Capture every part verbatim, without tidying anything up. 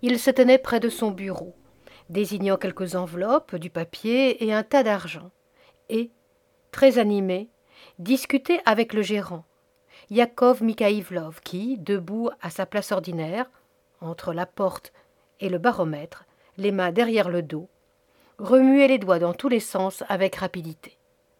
Il se tenait près de son bureau, désignant quelques enveloppes, du papier et un tas d'argent, et, très animé, discutait avec le gérant, Yakov Mikhaïvlov, qui, debout à sa place ordinaire, entre la porte et le baromètre, les mains derrière le dos, remuait les doigts dans tous les sens avec rapidité.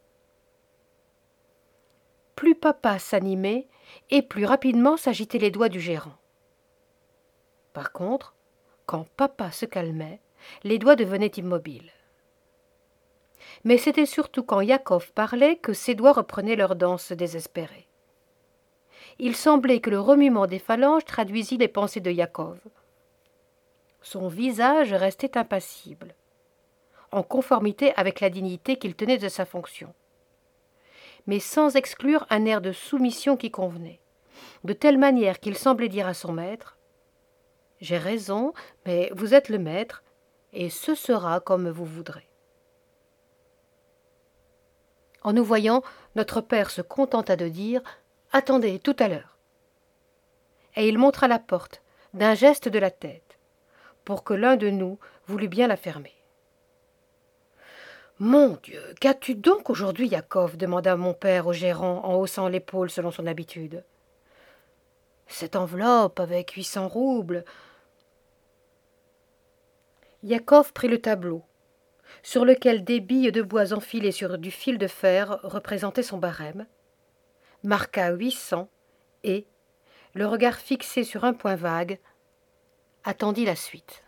Plus papa s'animait, et plus rapidement s'agitaient les doigts du gérant. Par contre, quand papa se calmait, les doigts devenaient immobiles. Mais c'était surtout quand Yakov parlait que ses doigts reprenaient leur danse désespérée. Il semblait que le remuement des phalanges traduisit les pensées de Yakov. Son visage restait impassible, en conformité avec la dignité qu'il tenait de sa fonction, mais sans exclure un air de soumission qui convenait, de telle manière qu'il semblait dire à son maître « J'ai raison, mais vous êtes le maître, et ce sera comme vous voudrez. » En nous voyant, notre père se contenta de dire « Attendez, tout à l'heure !» Et il montra la porte, d'un geste de la tête, pour que l'un de nous voulût bien la fermer. « Mon Dieu, qu'as-tu donc aujourd'hui, Yakov ?» demanda mon père au gérant en haussant l'épaule selon son habitude. « Cette enveloppe avec huit cents roubles. » Yakov prit le tableau, sur lequel des billes de bois enfilées sur du fil de fer représentaient son barème, marqua huit cents et, le regard fixé sur un point vague, attendit la suite.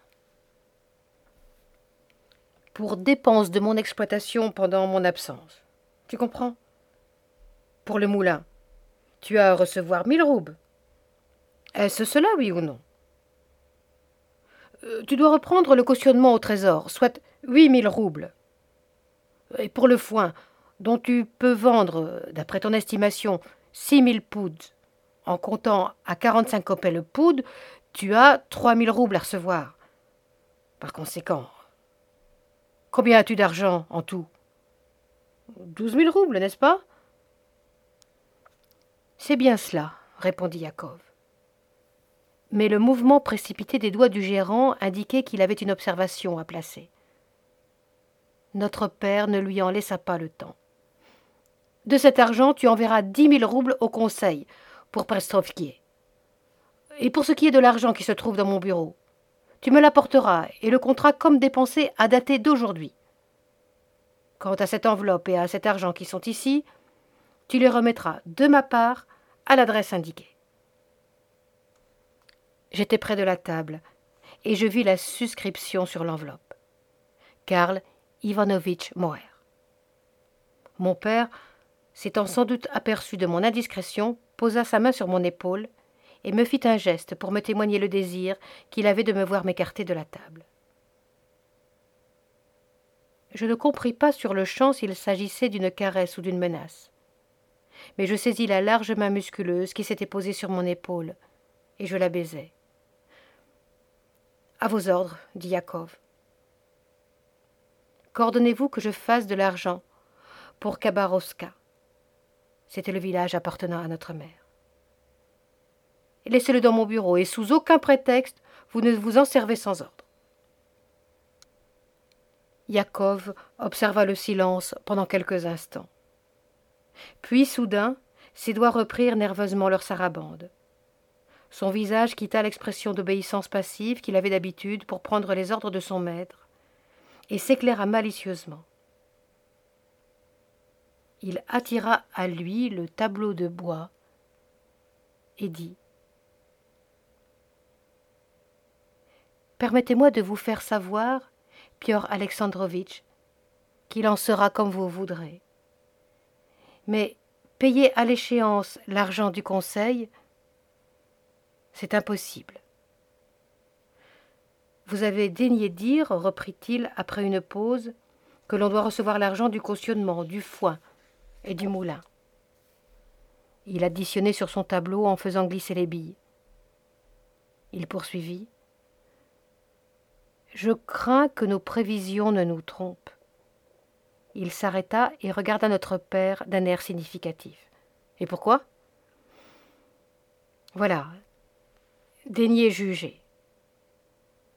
Pour dépenses de mon exploitation pendant mon absence. Tu comprends? Pour le moulin, tu as à recevoir mille roubles. Est-ce cela, oui ou non? Euh, tu dois reprendre le cautionnement au trésor, soit huit mille roubles. Et pour le foin, dont tu peux vendre, d'après ton estimation, six mille pouds, en comptant à quarante-cinq copets le poud, tu as trois mille roubles à recevoir. Par conséquent, combien as-tu d'argent en tout? Douze mille roubles, n'est-ce pas? C'est bien cela, répondit Yakov. Mais le mouvement précipité des doigts du gérant indiquait qu'il avait une observation à placer. Notre père ne lui en laissa pas le temps. De cet argent, tu enverras dix mille roubles au conseil pour Prestrovskié. Et pour ce qui est de l'argent qui se trouve dans mon bureau, tu me l'apporteras et le contrat comme dépensé à dater d'aujourd'hui. Quant à cette enveloppe et à cet argent qui sont ici, tu les remettras de ma part à l'adresse indiquée. J'étais près de la table et je vis la suscription sur l'enveloppe. Karl Ivanovitch Moer. Mon père, s'étant sans doute aperçu de mon indiscrétion, posa sa main sur mon épaule et me fit un geste pour me témoigner le désir qu'il avait de me voir m'écarter de la table. Je ne compris pas sur le champ s'il s'agissait d'une caresse ou d'une menace. Mais je saisis la large main musculeuse qui s'était posée sur mon épaule, et je la baisai. « À vos ordres, » dit Yakov. « Qu'ordonnez-vous que je fasse de l'argent pour Khabarovska ?» C'était le village appartenant à notre mère. « Laissez-le dans mon bureau, et sous aucun prétexte, vous ne vous en servez sans ordre. » Yakov observa le silence pendant quelques instants. Puis, soudain, ses doigts reprirent nerveusement leur sarabande. Son visage quitta l'expression d'obéissance passive qu'il avait d'habitude pour prendre les ordres de son maître et s'éclaira malicieusement. Il attira à lui le tableau de bois et dit « Permettez-moi de vous faire savoir, Piotr Alexandrovitch, qu'il en sera comme vous voudrez. Mais payer à l'échéance l'argent du conseil, c'est impossible. Vous avez daigné dire, reprit-il après une pause, que l'on doit recevoir l'argent du cautionnement, du foin et du moulin. Il additionnait sur son tableau en faisant glisser les billes. Il poursuivit. Je crains que nos prévisions ne nous trompent. Il s'arrêta et regarda notre père d'un air significatif. Et pourquoi? Voilà. Daignez juger.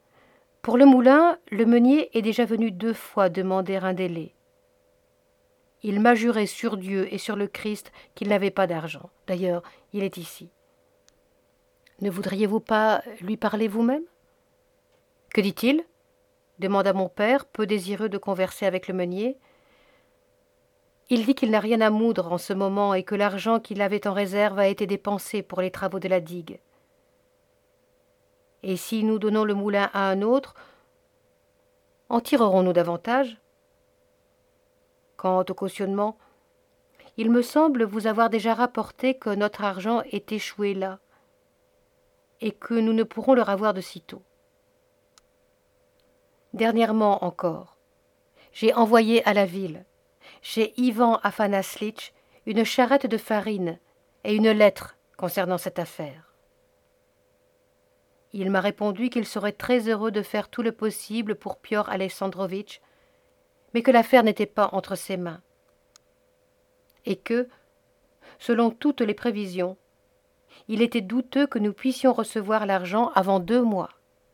Pour le moulin, le meunier est déjà venu deux fois demander un délai. Il m'a juré sur Dieu et sur le Christ qu'il n'avait pas d'argent. D'ailleurs, il est ici. Ne voudriez-vous pas lui parler vous-même ? Que dit-il ? Demanda mon père, peu désireux de converser avec le meunier. Il dit qu'il n'a rien à moudre en ce moment et que l'argent qu'il avait en réserve a été dépensé pour les travaux de la digue. Et si nous donnons le moulin à un autre, en tirerons-nous davantage ? Quant au cautionnement, il me semble vous avoir déjà rapporté que notre argent est échoué là, et que nous ne pourrons le ravoir de sitôt. Dernièrement encore, j'ai envoyé à la ville, chez Ivan Afanaslitch, une charrette de farine et une lettre concernant cette affaire. Il m'a répondu qu'il serait très heureux de faire tout le possible pour Piotr Alexandrovitch, mais que l'affaire n'était pas entre ses mains, et que, selon toutes les prévisions, il était douteux que nous puissions recevoir l'argent avant deux mois.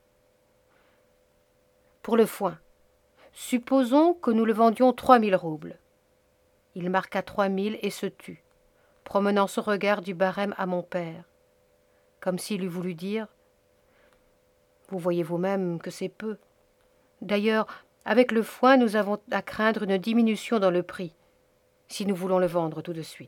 Pour le foin, supposons que nous le vendions trois mille roubles. Il marqua trois mille et se tut, promenant son regard du barème à mon père, comme s'il eût voulu dire « Vous voyez vous-même que c'est peu. D'ailleurs, avec le foin, nous avons à craindre une diminution dans le prix, si nous voulons le vendre tout de suite. »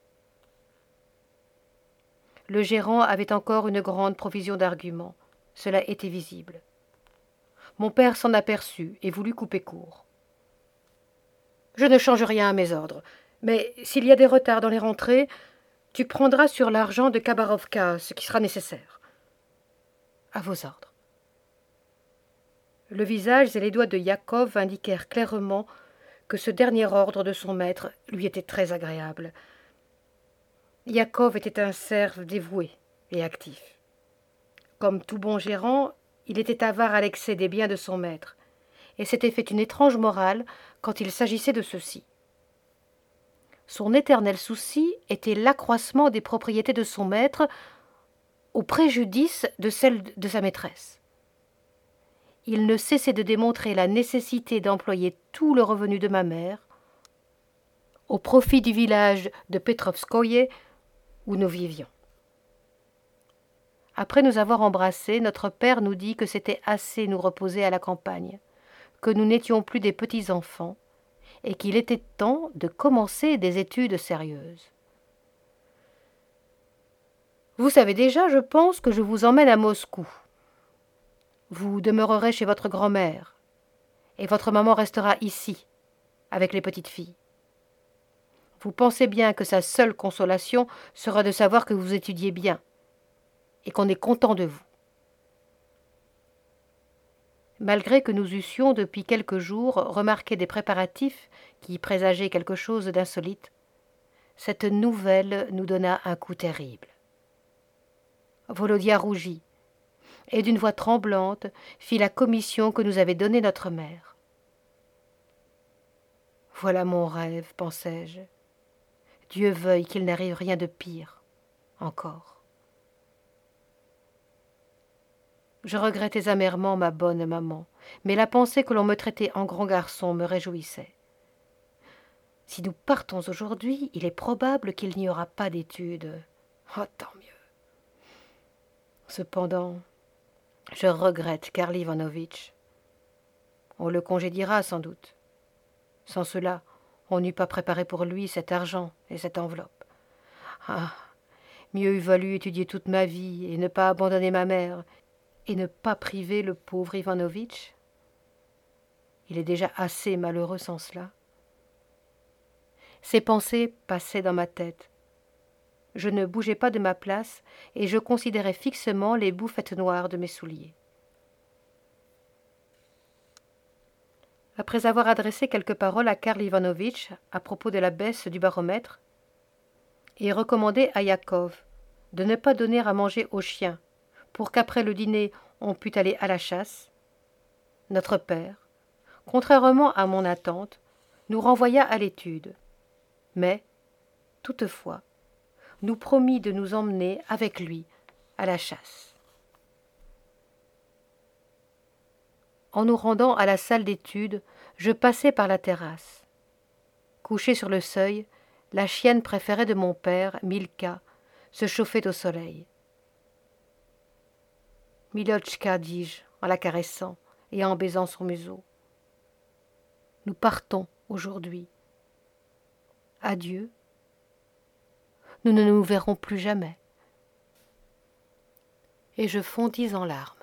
Le gérant avait encore une grande provision d'arguments. Cela était visible. Mon père s'en aperçut et voulut couper court. « Je ne change rien à mes ordres, mais s'il y a des retards dans les rentrées, tu prendras sur l'argent de Khabarovka ce qui sera nécessaire. » « À vos ordres. » Le visage et les doigts de Yakov indiquèrent clairement que ce dernier ordre de son maître lui était très agréable. Yakov était un serf dévoué et actif. Comme tout bon gérant, il était avare à l'excès des biens de son maître, et s'était fait une étrange morale quand il s'agissait de ceux-ci. Son éternel souci était l'accroissement des propriétés de son maître au préjudice de celles de sa maîtresse. Il ne cessait de démontrer la nécessité d'employer tout le revenu de ma mère au profit du village de Petrovskoye où nous vivions. Après nous avoir embrassés, notre père nous dit que c'était assez nous reposer à la campagne, que nous n'étions plus des petits-enfants, et qu'il était temps de commencer des études sérieuses. Vous savez déjà, je pense, que je vous emmène à Moscou. Vous demeurerez chez votre grand-mère, et votre maman restera ici, avec les petites filles. Vous pensez bien que sa seule consolation sera de savoir que vous étudiez bien, et qu'on est content de vous. Malgré que nous eussions depuis quelques jours remarqué des préparatifs qui présageaient quelque chose d'insolite, cette nouvelle nous donna un coup terrible. Volodya rougit, et d'une voix tremblante fit la commission que nous avait donnée notre mère. Voilà mon rêve, pensai-je. Dieu veuille qu'il n'arrive rien de pire, encore. Je regrettais amèrement ma bonne maman, mais la pensée que l'on me traitait en grand garçon me réjouissait. Si nous partons aujourd'hui, il est probable qu'il n'y aura pas d'études. Oh, tant mieux. Cependant, je regrette Karl Ivanovitch. On le congédiera sans doute. Sans cela, on n'eût pas préparé pour lui cet argent et cette enveloppe. Ah, mieux eût valu étudier toute ma vie et ne pas abandonner ma mère, et ne pas priver le pauvre Ivanovitch. Il est déjà assez malheureux sans cela. Ces pensées passaient dans ma tête. Je ne bougeais pas de ma place et je considérais fixement les bouffettes noires de mes souliers. Après avoir adressé quelques paroles à Karl Ivanovitch à propos de la baisse du baromètre, et recommandé à Yakov de ne pas donner à manger aux chiens, pour qu'après le dîner on pût aller à la chasse, notre père, contrairement à mon attente, nous renvoya à l'étude, mais, toutefois, nous promit de nous emmener avec lui à la chasse. En nous rendant à la salle d'études, je passai par la terrasse. Couchée sur le seuil, la chienne préférée de mon père, Milka, se chauffait au soleil. « Milotchka, dis-je, en la caressant et en baisant son museau. Nous partons aujourd'hui. Adieu. Nous ne nous verrons plus jamais. » Et je fondis en larmes.